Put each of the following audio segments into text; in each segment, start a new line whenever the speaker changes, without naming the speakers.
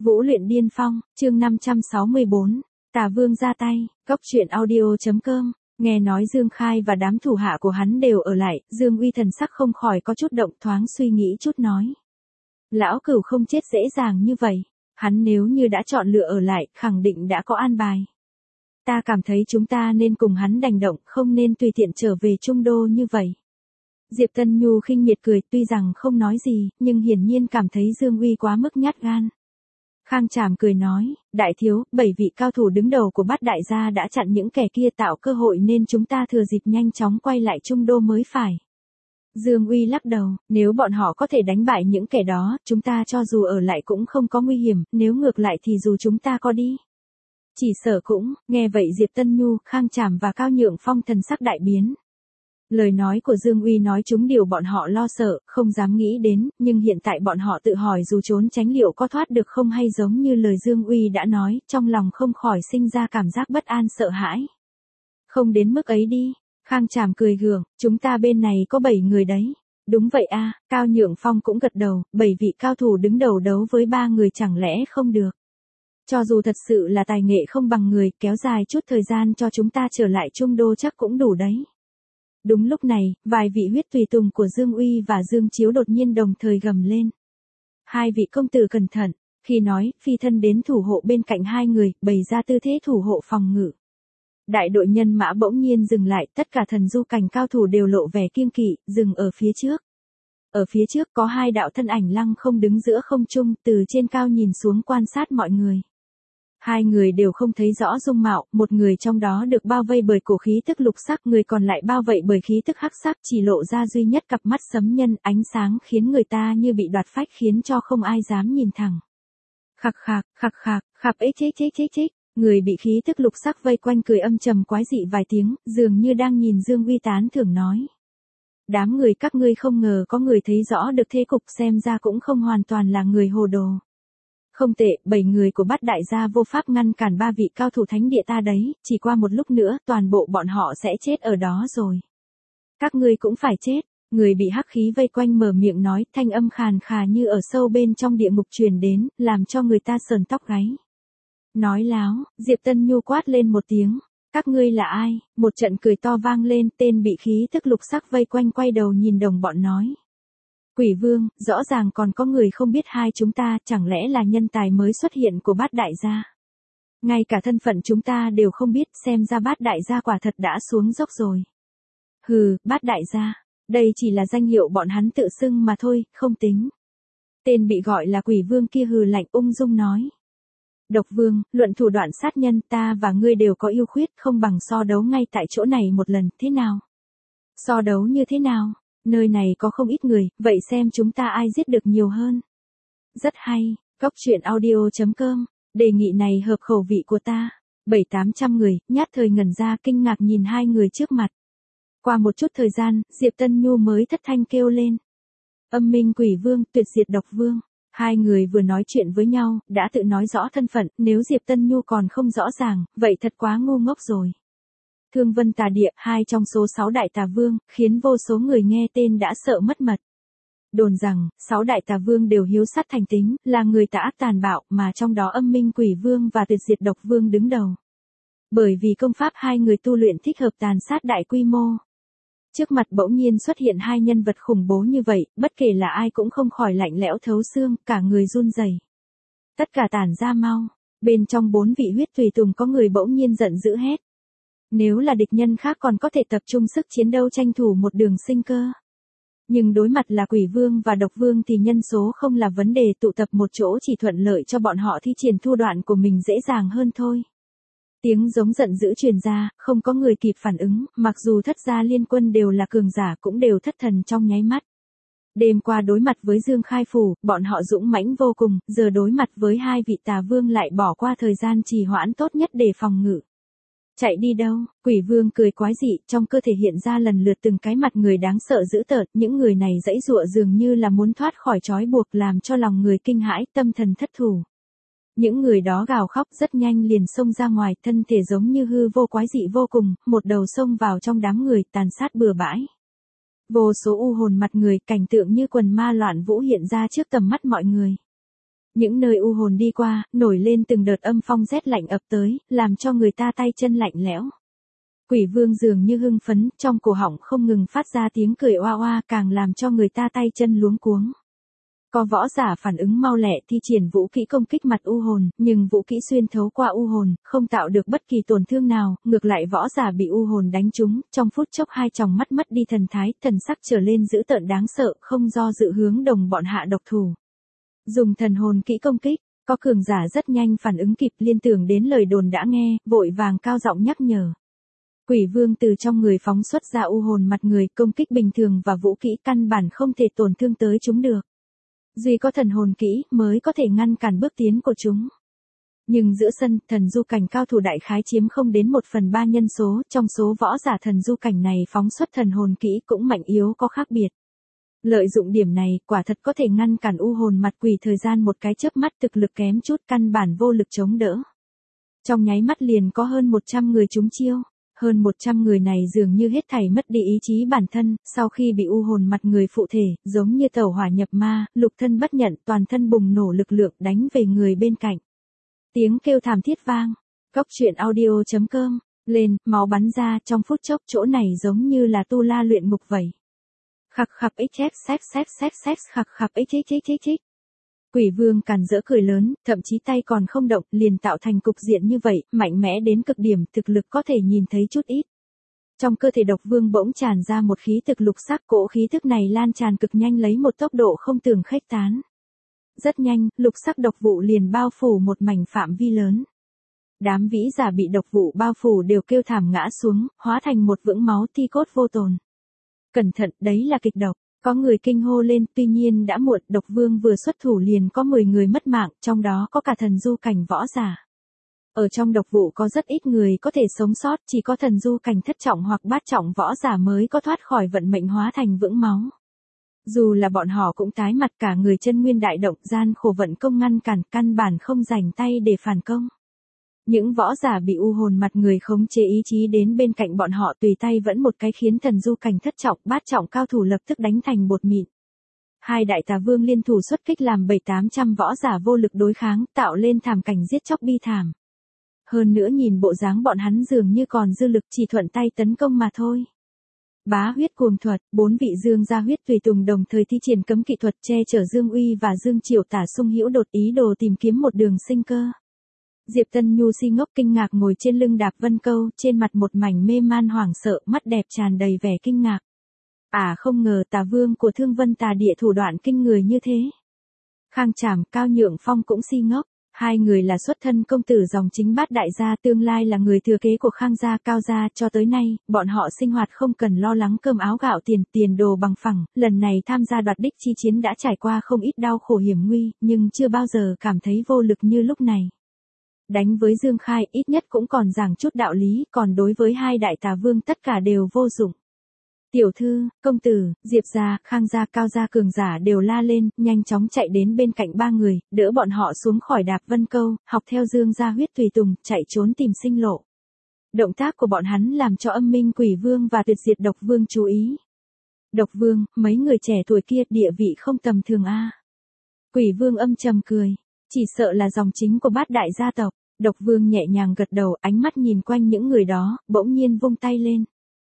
Vũ luyện điên phong, chương 564, Tà Vương ra tay, Cốc truyện audio.com, nghe nói Dương Khai và đám thủ hạ của hắn đều ở lại, Dương Uy thần sắc không khỏi có chút động, thoáng suy nghĩ chút nói. Lão Cửu không chết dễ dàng như vậy, hắn nếu như đã chọn lựa ở lại, khẳng định đã có an bài. Ta cảm thấy chúng ta nên cùng hắn đành động, không nên tùy tiện trở về Trung Đô như vậy. Diệp Tân Nhu khinh miệt cười, tuy rằng không nói gì, nhưng hiển nhiên cảm thấy Dương Uy quá mức nhát gan. Khang Trảm cười nói, đại thiếu, 7 vị cao thủ đứng đầu của Bát Đại gia đã chặn những kẻ kia tạo cơ hội nên chúng ta thừa dịp nhanh chóng quay lại Trung Đô mới phải. Dương Uy lắc đầu, nếu bọn họ có thể đánh bại những kẻ đó, chúng ta cho dù ở lại cũng không có nguy hiểm, nếu ngược lại thì dù chúng ta có đi. Chỉ sợ cũng, nghe vậy Diệp Tân Nhu, Khang Trảm và Cao Nhượng Phong thần sắc đại biến. Lời nói của Dương Uy nói chúng điều bọn họ lo sợ, không dám nghĩ đến, nhưng hiện tại bọn họ tự hỏi dù trốn tránh liệu có thoát được không hay giống như lời Dương Uy đã nói, trong lòng không khỏi sinh ra cảm giác bất an sợ hãi. Không đến mức ấy đi, Khang Trảm cười gượng, chúng ta bên này có 7 người đấy. Đúng vậy a, Cao Nhượng Phong cũng gật đầu, 7 vị cao thủ đứng đầu đấu với 3 người chẳng lẽ không được. Cho dù thật sự là tài nghệ không bằng người, kéo dài chút thời gian cho chúng ta trở lại Trung Đô chắc cũng đủ đấy. Đúng lúc này, vài vị huyết tùy tùng của Dương Uy và Dương Chiếu đột nhiên đồng thời gầm lên. Hai vị công tử cẩn thận, khi nói, phi thân đến thủ hộ bên cạnh hai người, bày ra tư thế thủ hộ phòng ngự. Đại đội nhân mã bỗng nhiên dừng lại, tất cả thần du cảnh cao thủ đều lộ vẻ kiêng kỵ, dừng ở phía trước. Ở phía trước có hai đạo thân ảnh lăng không đứng giữa không trung, từ trên cao nhìn xuống quan sát mọi người. Hai người đều không thấy rõ dung mạo, một người trong đó được bao vây bởi cổ khí tức lục sắc, người còn lại bao vây bởi khí tức hắc sắc, chỉ lộ ra duy nhất cặp mắt sấm nhân, ánh sáng khiến người ta như bị đoạt phách khiến cho không ai dám nhìn thẳng. Khạc khạc, ích, người bị khí tức lục sắc vây quanh cười âm trầm quái dị vài tiếng, dường như đang nhìn Dương Uy tán thưởng nói. Đám người các ngươi không ngờ có người thấy rõ được thế cục, xem ra cũng không hoàn toàn là người hồ đồ. Không tệ, 7 người của Bát Đại gia vô pháp ngăn cản 3 vị cao thủ thánh địa ta đấy, chỉ qua một lúc nữa, toàn bộ bọn họ sẽ chết ở đó rồi. Các ngươi cũng phải chết, người bị hắc khí vây quanh mở miệng nói, thanh âm khàn khà như ở sâu bên trong địa ngục truyền đến, làm cho người ta sờn tóc gáy. Nói láo, Diệp Tân Nhu quát lên một tiếng, các ngươi là ai? Một trận cười to vang lên, tên bị khí tức lục sắc vây quanh quay đầu nhìn đồng bọn nói. Quỷ Vương, rõ ràng còn có người không biết hai chúng ta, chẳng lẽ là nhân tài mới xuất hiện của Bát Đại gia. Ngay cả thân phận chúng ta đều không biết, xem ra Bát Đại gia quả thật đã xuống dốc rồi. Hừ, Bát Đại gia, đây chỉ là danh hiệu bọn hắn tự xưng mà thôi, không tính. Tên bị gọi là Quỷ Vương kia hừ lạnh ung dung nói. Độc Vương, luận thủ đoạn sát nhân, ta và ngươi đều có ưu khuyết, không bằng so đấu ngay tại chỗ này một lần, thế nào? So đấu như thế nào? Nơi này có không ít người, vậy xem chúng ta ai giết được nhiều hơn. Rất hay, Cốc truyện audio.com, đề nghị này hợp khẩu vị của ta. 700-800 người, nhát thời ngẩn ra kinh ngạc nhìn hai người trước mặt. Qua một chút thời gian, Diệp Tân Nhu mới thất thanh kêu lên. Âm minh Quỷ Vương, tuyệt diệt Độc Vương. Hai người vừa nói chuyện với nhau, đã tự nói rõ thân phận, nếu Diệp Tân Nhu còn không rõ ràng, vậy thật quá ngu ngốc rồi. Thương Vân Tà Địa, hai trong số 6 đại tà vương, khiến vô số người nghe tên đã sợ mất mật. Đồn rằng, 6 đại tà vương đều hiếu sát thành tính, là người tà ác tàn bạo, mà trong đó âm minh Quỷ Vương và tuyệt diệt Độc Vương đứng đầu. Bởi vì công pháp hai người tu luyện thích hợp tàn sát đại quy mô. Trước mặt bỗng nhiên xuất hiện hai nhân vật khủng bố như vậy, bất kể là ai cũng không khỏi lạnh lẽo thấu xương, cả người run rẩy. Tất cả tản ra mau, bên trong 4 vị huyết tùy tùng có người bỗng nhiên giận dữ hét. Nếu là địch nhân khác còn có thể tập trung sức chiến đấu tranh thủ một đường sinh cơ. Nhưng đối mặt là Quỷ Vương và Độc Vương thì nhân số không là vấn đề, tụ tập một chỗ chỉ thuận lợi cho bọn họ thi triển thủ đoạn của mình dễ dàng hơn thôi. Tiếng giống giận dữ truyền ra, không có người kịp phản ứng, mặc dù thất gia liên quân đều là cường giả cũng đều thất thần trong nháy mắt. Đêm qua đối mặt với Dương Khai Phủ, bọn họ dũng mãnh vô cùng, giờ đối mặt với hai vị tà vương lại bỏ qua thời gian trì hoãn tốt nhất để phòng ngự. Chạy đi đâu? Quỷ Vương cười quái dị, trong cơ thể hiện ra lần lượt từng cái mặt người đáng sợ dữ tợn, những người này giãy giụa dường như là muốn thoát khỏi trói buộc làm cho lòng người kinh hãi, tâm thần thất thủ. Những người đó gào khóc rất nhanh liền xông ra ngoài, thân thể giống như hư vô quái dị vô cùng, một đầu xông vào trong đám người, tàn sát bừa bãi. Vô số u hồn mặt người, cảnh tượng như quần ma loạn vũ hiện ra trước tầm mắt mọi người. Những nơi u hồn đi qua, nổi lên từng đợt âm phong rét lạnh ập tới, làm cho người ta tay chân lạnh lẽo. Quỷ vương dường như hưng phấn, trong cổ họng không ngừng phát ra tiếng cười oa oa, càng làm cho người ta tay chân luống cuống. Có võ giả phản ứng mau lẹ thi triển vũ kỹ công kích mặt u hồn, nhưng vũ kỹ xuyên thấu qua u hồn, không tạo được bất kỳ tổn thương nào, ngược lại võ giả bị u hồn đánh trúng, trong phút chốc hai tròng mắt mất đi thần thái, thần sắc trở lên dữ tợn đáng sợ, không do dự hướng đồng bọn hạ độc thủ. Dùng thần hồn kỹ công kích, có cường giả rất nhanh phản ứng kịp, liên tưởng đến lời đồn đã nghe, vội vàng cao giọng nhắc nhở. Quỷ vương từ trong người phóng xuất ra u hồn mặt người, công kích bình thường và vũ kỹ căn bản không thể tổn thương tới chúng được. Duy có thần hồn kỹ mới có thể ngăn cản bước tiến của chúng. Nhưng giữa sân, thần du cảnh cao thủ đại khái chiếm không đến 1/3 nhân số, trong số võ giả thần du cảnh này phóng xuất thần hồn kỹ cũng mạnh yếu có khác biệt. Lợi dụng điểm này, quả thật có thể ngăn cản u hồn mặt quỷ thời gian một cái chớp mắt, thực lực kém chút căn bản vô lực chống đỡ. Trong nháy mắt liền có hơn 100 người trúng chiêu. Hơn 100 người này dường như hết thảy mất đi ý chí bản thân, sau khi bị u hồn mặt người phụ thể, giống như tẩu hỏa nhập ma, lục thân bất nhận, toàn thân bùng nổ lực lượng đánh về người bên cạnh. Tiếng kêu thảm thiết vang, Cốc truyện audio.com, lên, máu bắn ra, trong phút chốc chỗ này giống như là tu la luyện ngục vậy. Khặc khặc xếp, khặc khặc xích. Quỷ vương càn rỡ cười lớn, thậm chí tay còn không động, liền tạo thành cục diện như vậy, mạnh mẽ đến cực điểm, thực lực có thể nhìn thấy chút ít. Trong cơ thể độc vương bỗng tràn ra một khí thực lục sắc, cỗ khí thức này lan tràn cực nhanh lấy một tốc độ không tưởng khuếch tán. Rất nhanh, lục sắc độc vụ liền bao phủ một mảnh phạm vi lớn. Đám vĩ giả bị độc vụ bao phủ đều kêu thảm ngã xuống, hóa thành một vũng máu thi cốt vô tồn. Cẩn thận, đấy là kịch độc. Có người kinh hô lên, tuy nhiên đã muộn, độc vương vừa xuất thủ liền có 10 người mất mạng, trong đó có cả thần du cảnh võ giả. Ở trong độc vụ có rất ít người có thể sống sót, chỉ có thần du cảnh thất trọng hoặc bát trọng võ giả mới có thoát khỏi vận mệnh hóa thành vũng máu. Dù là bọn họ cũng tái mặt, cả người chân nguyên đại động, gian khổ vận công ngăn cản, căn bản không rảnh tay để phản công. Những võ giả bị u hồn mặt người khống chế ý chí đến bên cạnh bọn họ, tùy tay vẫn một cái khiến thần du cảnh thất trọng, bát trọng cao thủ lập tức đánh thành bột mịn. Hai đại tà vương liên thủ xuất kích làm 700-800 võ giả vô lực đối kháng, tạo lên thảm cảnh giết chóc bi thảm. Hơn nữa nhìn bộ dáng bọn hắn dường như còn dư lực, chỉ thuận tay tấn công mà thôi. Bá huyết cuồng thuật, 4 vị dương gia huyết tùy tùng đồng thời thi triển cấm kỹ thuật che chở Dương Uy và Dương Triều Tả Sung Hữu đột ý đồ tìm kiếm một đường sinh cơ. Diệp Tân Nhu si ngốc kinh ngạc ngồi trên lưng đạp vân câu, trên mặt một mảnh mê man hoảng sợ, mắt đẹp tràn đầy vẻ kinh ngạc. Không ngờ tà vương của Thương Vân Tà Địa thủ đoạn kinh người như thế. Khang Trảm, Cao Nhượng Phong cũng si ngốc. Hai người là xuất thân công tử dòng chính Bát Đại gia, tương lai là người thừa kế của Khang gia, Cao gia, cho tới nay, bọn họ sinh hoạt không cần lo lắng cơm áo gạo tiền đồ bằng phẳng, lần này tham gia đoạt đích chi chiến đã trải qua không ít đau khổ hiểm nguy, nhưng chưa bao giờ cảm thấy vô lực như lúc này. Đánh với Dương Khai ít nhất cũng còn giảng chút đạo lý, còn đối với hai đại tà vương tất cả đều vô dụng. Tiểu thư, công tử, Diệp gia, Khang gia, Cao gia cường giả đều la lên, nhanh chóng chạy đến bên cạnh ba người, đỡ bọn họ xuống khỏi đạp vân câu, học theo Dương gia huyết tùy tùng, chạy trốn tìm sinh lộ. Động tác của bọn hắn làm cho Âm Minh Quỷ Vương và Tuyệt Diệt Độc Vương chú ý. Độc Vương, mấy người trẻ tuổi kia địa vị không tầm thường a. Quỷ Vương âm trầm cười, chỉ sợ là dòng chính của Bát Đại gia tộc. Độc Vương nhẹ nhàng gật đầu, ánh mắt nhìn quanh những người đó, bỗng nhiên vung tay lên.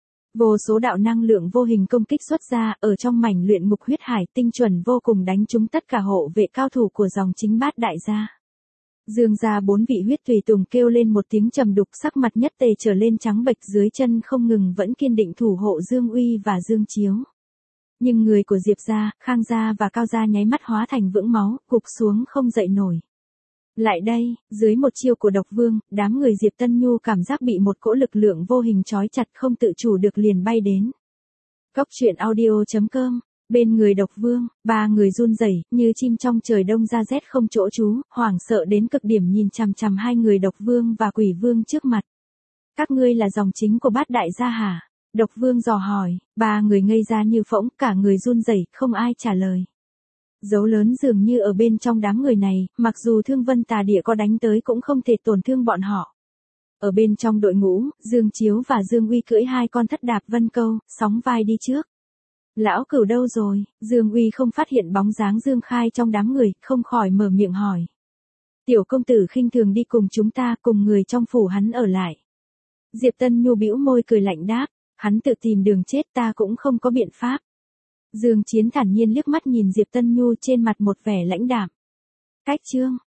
Vô số đạo năng lượng vô hình công kích xuất ra, ở trong mảnh luyện ngục huyết hải, tinh chuẩn vô cùng đánh trúng tất cả hộ vệ cao thủ của dòng chính Bát Đại gia. Dương gia 4 vị huyết tùy tùng kêu lên một tiếng trầm đục, sắc mặt nhất tề trở lên trắng bệch, dưới chân không ngừng vẫn kiên định thủ hộ Dương Uy và Dương Chiếu. Nhưng người của Diệp gia, Khang gia và Cao gia nháy mắt hóa thành vũng máu, gục xuống không dậy nổi. Lại đây, dưới một chiêu của Độc Vương, đám người Diệp Tân Nhu cảm giác bị một cỗ lực lượng vô hình trói chặt, không tự chủ được liền bay đến. Cốc truyện audio.com, bên người Độc Vương, ba người run rẩy như chim trong trời đông ra rét không chỗ trú, hoảng sợ đến cực điểm nhìn chằm chằm hai người Độc Vương và Quỷ Vương trước mặt. Các ngươi là dòng chính của Bát Đại gia hả? Độc Vương dò hỏi, ba người ngây ra như phỗng, cả người run rẩy, không ai trả lời. Dấu lớn dường như ở bên trong đám người này, mặc dù Thương Vân Tà Địa có đánh tới cũng không thể tổn thương bọn họ. Ở bên trong đội ngũ, Dương Chiếu và Dương Uy cưỡi hai con thất đạp vân câu, sóng vai đi trước. Lão Cửu đâu rồi? Dương Uy không phát hiện bóng dáng Dương Khai trong đám người, không khỏi mở miệng hỏi. Tiểu công tử khinh thường đi cùng chúng ta, cùng người trong phủ hắn ở lại. Diệp Tân Nhu bĩu môi cười lạnh đáp, hắn tự tìm đường chết, ta cũng không có biện pháp. Dương Chiến thản nhiên liếc mắt nhìn Diệp Tân Nhu, trên mặt một vẻ lãnh đạm. Cách chương